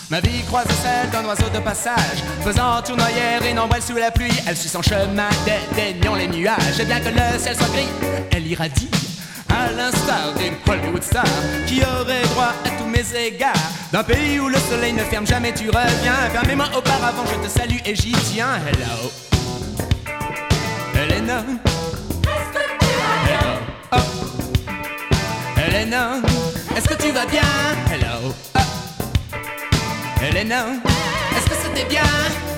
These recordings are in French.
Ma vie croise celle d'un oiseau de passage, faisant tournoyer une ombrelle sous la pluie. Elle suit son chemin, dédaignant les nuages. Et bien que le ciel soit gris, elle irradie, à l'instar d'une Hollywood star qui aurait droit à tous mes égards. D'un pays où le soleil ne ferme jamais, tu reviens. 20 mois auparavant, je te salue et j'y tiens. Hello, Helena. Hello, oh. Helena, est-ce que tu vas bien? Hello, oh. Helena, est-ce que c'était bien?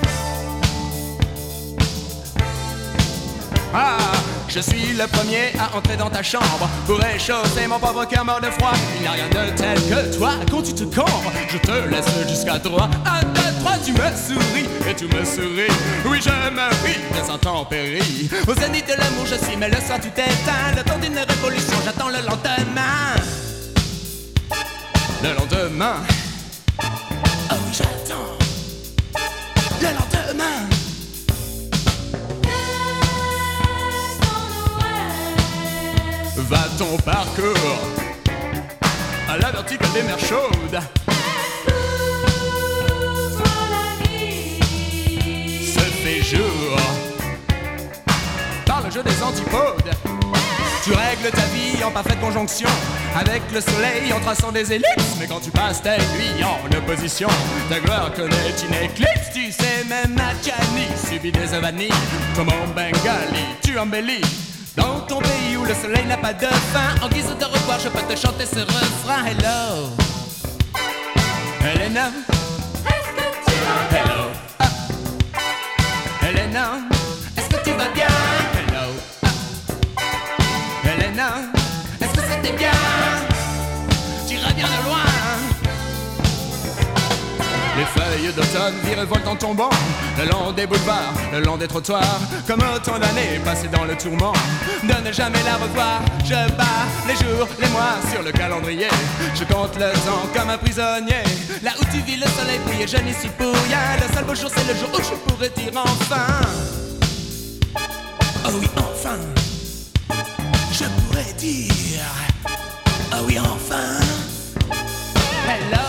Ah, je suis le premier à entrer dans ta chambre pour réchauffer mon pauvre cœur mort de froid. Il n'y a rien de tel que toi quand tu te cambres. Je te laisse jusqu'à 3, 1, 2, 3, tu me souris et tu me souris. Oui, je me ris des intempéries. Au zénith de l'amour je suis, mais le soir tu t'éteins. Le temps d'une révolution, j'attends le lendemain. Le lendemain. Oh oui, j'attends le lendemain. Va ton parcours à la verticale des mers chaudes. Se fait jour par le jeu des antipodes. Tu règles ta vie en parfaite conjonction avec le soleil en traçant des ellipses. Mais quand tu passes ta nuit en opposition, ta gloire connaît une éclipse. Tu sais, même Adjani subit des avanies. Comme en Bengali, tu embellis dans ton pays où le soleil n'a pas de fin. En guise de revoir, je peux te chanter ce refrain. Hello, Helena, est-ce que tu vas bien? Hello, Helena, est-ce que tu vas bien? Hello, Helena, est-ce que c'était bien? Tu reviens de loin. Les feuilles d'automne virevoltent en tombant le long des boulevards, le long des trottoirs. Comme autant d'années passées dans le tourment de ne jamais la revoir. Je bats les jours, les mois sur le calendrier. Je compte le temps comme un prisonnier. Là où tu vis le soleil brille et je n'y suis pour rien. Le seul beau jour c'est le jour où je pourrais dire enfin. Oh oui, enfin. Je pourrais dire oh oui, enfin. Hello,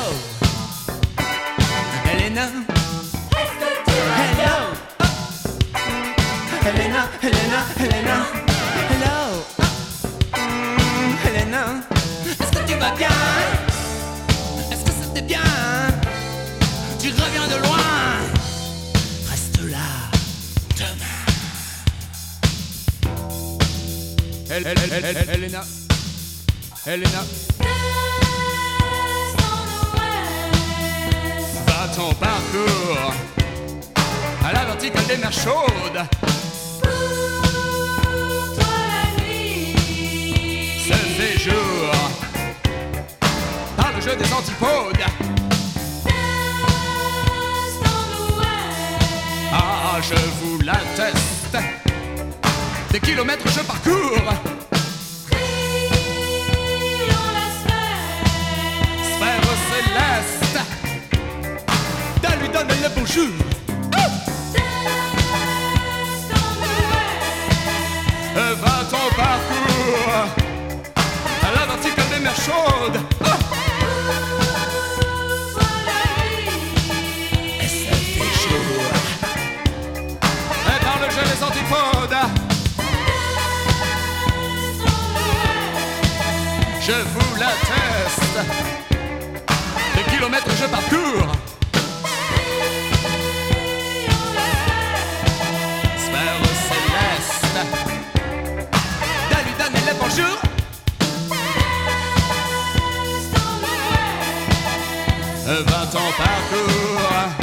Helena, hello, oh. Helena, Helena, Helena, hello, oh. Helena, est-ce que tu vas bien? Est-ce que c'était bien? Tu reviens de loin. Reste là demain. Helena, Helena, va ton parcours à la verticale des mers chaudes. Pour toi la nuit Se fait jour par le jeu des antipodes. Reste en ouest. Ah, je vous l'atteste. Des kilomètres je parcours. Dans la sphère Sphère céleste. Dan lui donne le bonjour. Reste en ouest. Va ton parcours à la verticale des mers chaudes. Pour toi la nuit Et ça fait jour. Et par le jeu des antipodes, Reste en ouest. je vous l'atteste. Des kilomètres je parcours. Sphère céleste. Dan lui donne le bonjour. Reste en ouest. Va ton parcours